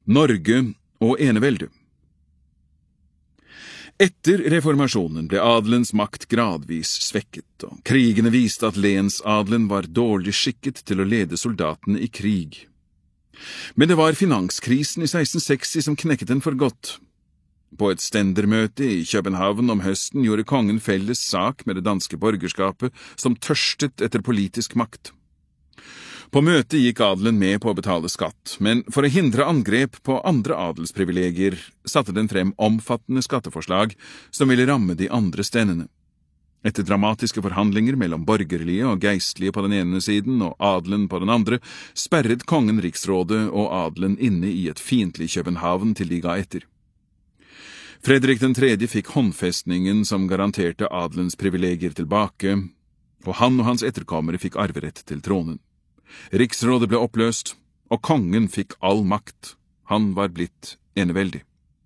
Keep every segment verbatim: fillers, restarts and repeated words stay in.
Norge og enevelde. Etter reformasjonen ble adelens makt gradvis svekket, og krigene viste at lensadelen var dårlig skikket til å lede soldatene i krig. Men det var finanskrisen i seksten seksti som knekket den for godt. På et ständermøte i København om høsten gjorde kongen felles sak med det danske borgerskapet som tørstet etter politisk makt. På møtet gikk adelen med på å betale skatt, men for å hindre angrep på andre adelsprivilegier satte den frem omfattende skatteforslag som ville ramme de andre stendene. Etter dramatiske forhandlinger mellom borgerlige og geistlige på den ene siden og adelen på den andre, sperret kongen riksrådet og adelen inne i et fiendtlig København til de ga etter. Fredrik den tredje fikk håndfestningen som garanterte adelens privilegier tilbake, og han og hans etterkommere fikk arverett til tronen. Riksrådet ble oppløst, og kongen fikk all makt. Han var blitt eneveldig.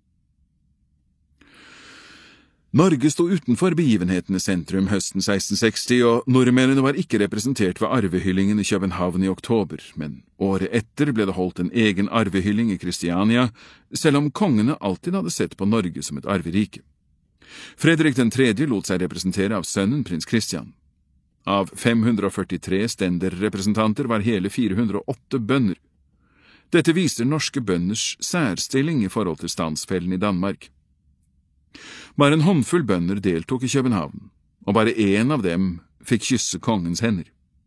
Norge stod utenfor begivenhetenes sentrum høsten seksten seksti, og nordmennene var ikke representert ved arvehyllingen i København i oktober, men året etter ble det holdt en egen arvehylling i Kristiania, selv om kongene alltid hadde sett på Norge som et arverike. Fredrik den tredje lot seg representere av sønnen prins Christian. Av fem hundre førtitre ständerrepresentanter var hele fire hundre og åtte bønder. Dette viser norske bønders særstilling i forhold til standsfellen i Danmark. Bare en håndfull bønder deltok i København, og bare én av dem fikk kysse kongens hender.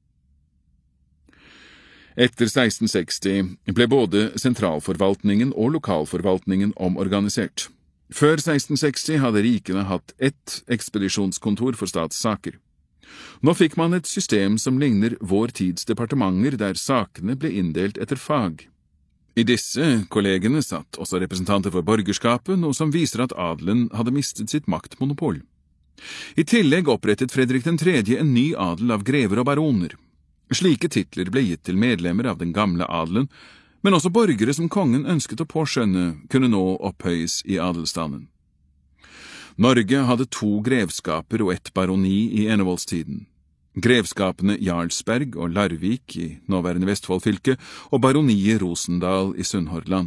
Etter seksten seksti ble både sentralforvaltningen og lokalforvaltningen omorganisert. Før seksten seksti hadde rikene hatt ett ekspedisjonskontor for statssaker. Nå fikk man et system som ligner vår tids departementer der sakene ble inndelt etter fag. I disse kollegene satt også representanter for borgerskapet, noe som viser at adelen hadde mistet sitt maktmonopol. I tillegg opprettet Fredrik den tredje en ny adel av grever og baroner. Slike titler ble gitt til medlemmer av den gamle adelen, men også borgere som kongen ønsket å påskjønne kunne nå opphøyes i adelstanden. Norge hadde to grevskaper og ett baroni i enevoldstiden. Grevskapene Jarlsberg og Larvik i nåværende Vestfoldfylke og baroniet Rosendal i Sunnhordland.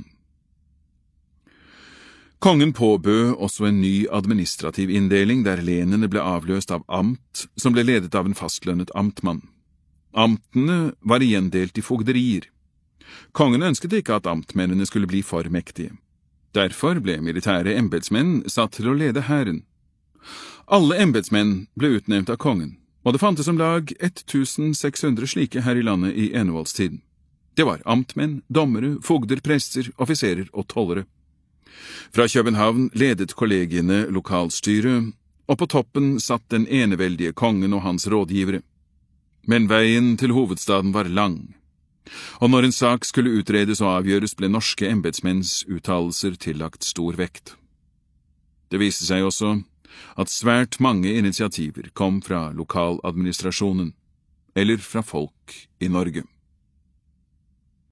Kongen påbød også en ny administrativ inndeling der lenene ble avløst av amt, som ble ledet av en fastlønnet amtmann. Amtene var igjen delt i fogderier. Kongen ønsket ikke at amtmennene skulle bli for mektige. Derfor ble militære embetsmenn satt til å lede hæren. Alle embetsmenn ble utnevnt av kongen, og det fantes om lag tusen seks hundre slike her i landet i enevoldstiden. Det var amtmenn, dommere, fogder, prester, offiserer og tollere. Fra København ledet kollegiene lokalstyret, og på toppen satt den eneveldige kongen og hans rådgivere. Men veien til hovedstaden var lang. Og når en sak skulle utredes og avgjøres, ble norske embetsmenns uttalelser tillagt stor vekt. Det viste seg også at svært mange initiativer kom fra lokaladministrasjonen, eller fra folk i Norge.